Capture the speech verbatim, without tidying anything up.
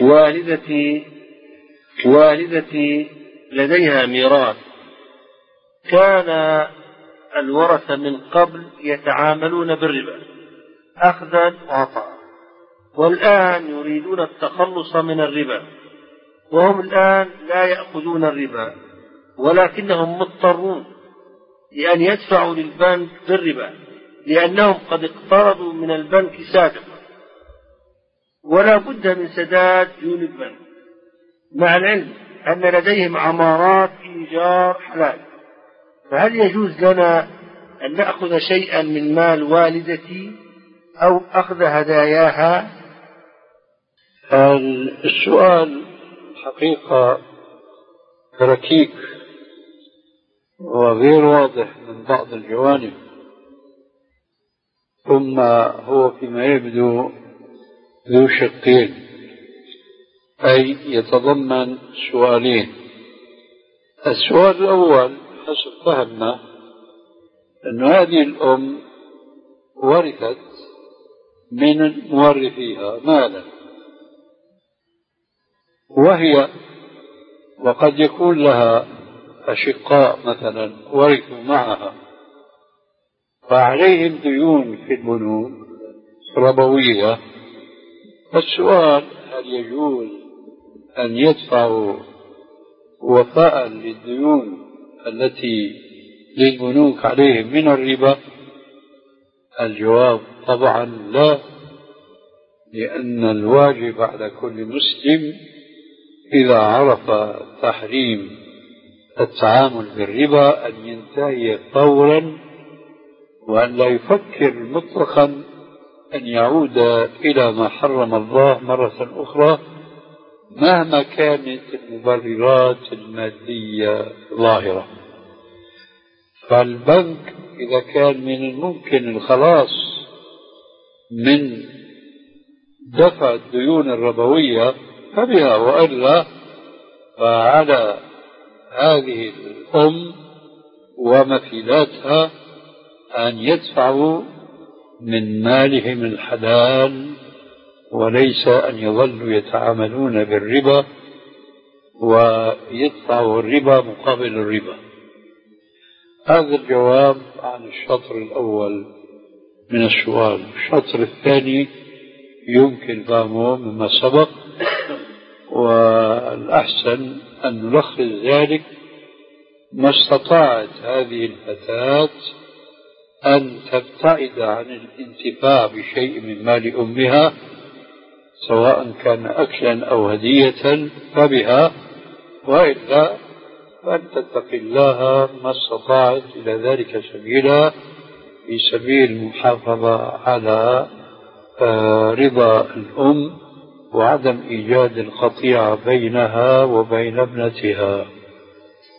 والدتي والدتي لديها ميراث، كان الورثة من قبل يتعاملون بالربا أخذا وعطاء، والآن يريدون التخلص من الربا، وهم الآن لا يأخذون الربا، ولكنهم مضطرون لأن يدفعوا للبنك بالربا، لأنهم قد اقترضوا من البنك سابقا ولا بد من سداد ديون البنك، مع العلم أن لديهم عمارات إيجار حلال. فهل يجوز لنا أن نأخذ شيئا من مال والدتي أو أخذ هداياها؟ السؤال حقيقة ركيك وغير واضح من بعض الجوانب، ثم هو فيما يبدو ذو شقين، أي يتضمن سؤالين. السؤال الأول حسب فهمنا أن هذه الأم ورثت من مورثيها مالا، وهي وقد يكون لها أشقاء مثلا ورثوا معها فعليهم ديون في البنوك ربوية. فالسؤال هل يجوز أن يدفعوا وفاء للديون التي للبنوك عليهم من الربا؟ الجواب طبعا لا، لأن الواجب على كل مسلم إذا عرف تحريم التعامل بالربا أن ينتهي فورا، وأن لا يفكر مطلقا أن يعود إلى ما حرم الله مرة أخرى مهما كانت المبررات المادية ظاهرة. فالبنك إذا كان من الممكن الخلاص من دفع الديون الربوية فبها، وإلا فعلى هذه الأم ومثيلاتها أن يدفعوا من مالهم الحلال، وليس أن يظلوا يتعاملون بالربا ويدفعوا الربا مقابل الربا. هذا الجواب عن الشطر الأول من السؤال. الشطر الثاني يمكن فهمه مما سبق، والأحسن أن نلخص ذلك: ما استطاعت هذه الفتاة أن تبتعد عن الانتفاع بشيء من مال أمها سواء كان أكلا أو هدية فبها، وإلا فأن تتقي الله ما استطاعت إلى ذلك سبيلا في سبيل المحافظة على رضا الأم وعدم إيجاد القطيعة بينها وبين ابنتها.